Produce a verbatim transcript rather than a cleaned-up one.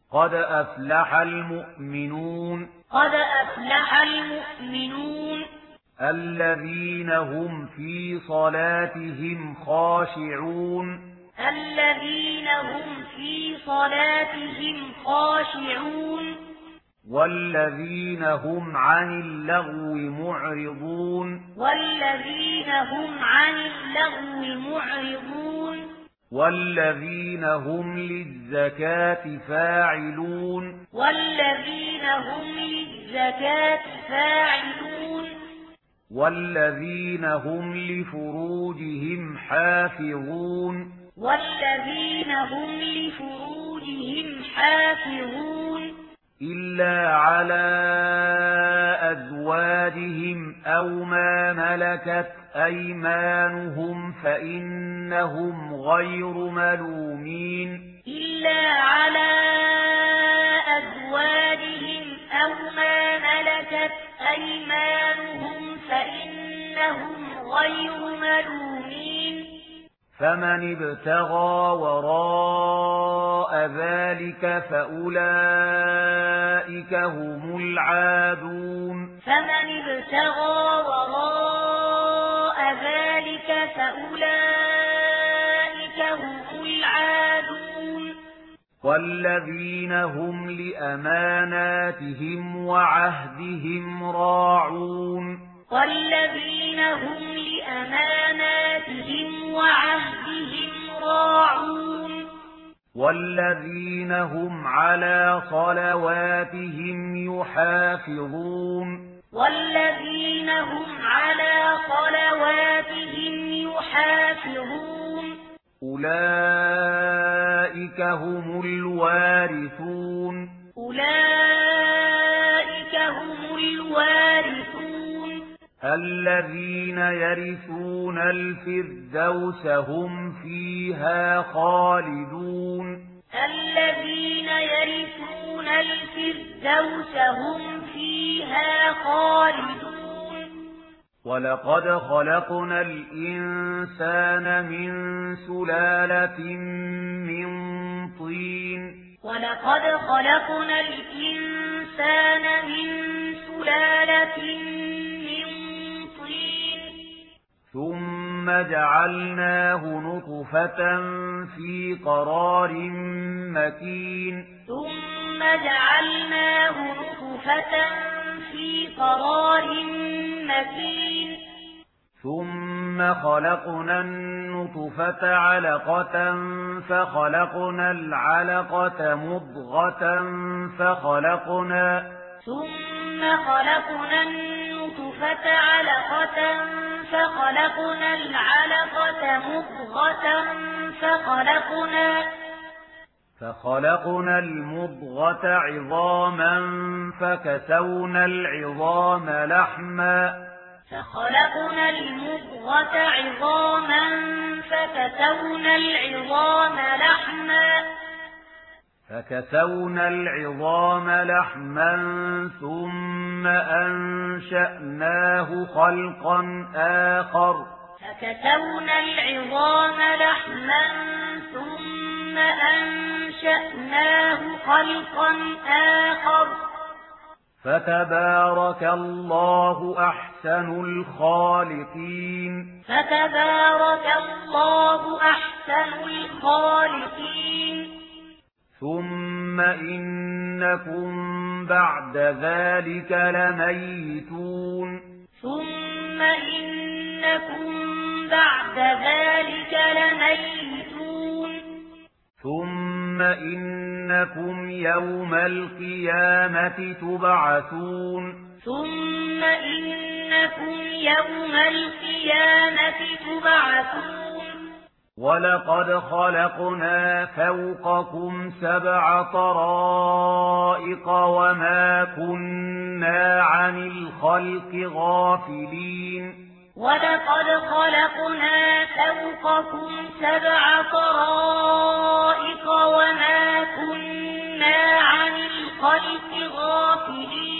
قد أفلح المؤمنون قد أفلح المؤمنون الذين هم في صلاتهم خاشعون الذين هم في صلاتهم خاشعون والذين هم عن اللغو معرضون والذين هم عن اللغو معرضون والذين هم للزكاة فاعلون والذين هم للزكاة فاعلون والذين هم لفروجهم حافظون والذين هم لفروجهم حافظون إلا على أزواجهم أو ما ملكت أيمانهم فإنهم غير ملومين إلا على أزواجهم أو ما ملكت أيمانهم فإنهم غير ملومين فمن ابتغى وراء ذلك فأولئك هم العادون فمن ابتغى وراء ذلك فأولئك هم العادون والذين هم لأماناتهم وعهدهم راعون والذين هم لأماناتهم وعهدهم راعون والذين هم على صلواتهم يحافظون والذين هم على صلواتهم يحافظون أولئك هم الوارثون أولئك هم الوارثون الذين يرثون الفردوس هم فيها خالدون الذين يرثون الفردوس هم فيها خالدون ولقد خلقنا الإنسان من سلالة من طين ولقد خلقنا الإنسان من سلالة ثم جعلناه نطفة في قرار مكين ثم جعلناه نطفة في قرار مكين ثم خلقنا النطفة علقة فخلقنا العلقة مضغة فخلقنا ثم خلقنا النطفة علقة فخلقنا العلقة مضغة فخلقنا فخلقنا المضغة عظاما فكسونا العظام لحما فخلقنا المضغة عظاما فكسونا العظام لحما فكسونا العظام لحما ثم أنشأناه خلقا آخر فكسونا العظام لحما ثم أنشأناه خلقا آخر فتبارك الله أحسن الخالقين فتبارك الله أحسن الخالقين ثم إنكم بعد ذلك لميتون ثم إنكم بعد ذلك لميتون ثم إنكم يوم القيامة تبعثون ثم إنكم يوم القيامة تبعثون ولقد خلقنا فوقكم سبع طرائق وما كنا عن الخلق غافلين ولقد خلقنا فوقكم سبع طرائق وما كنا عن الخلق غافلين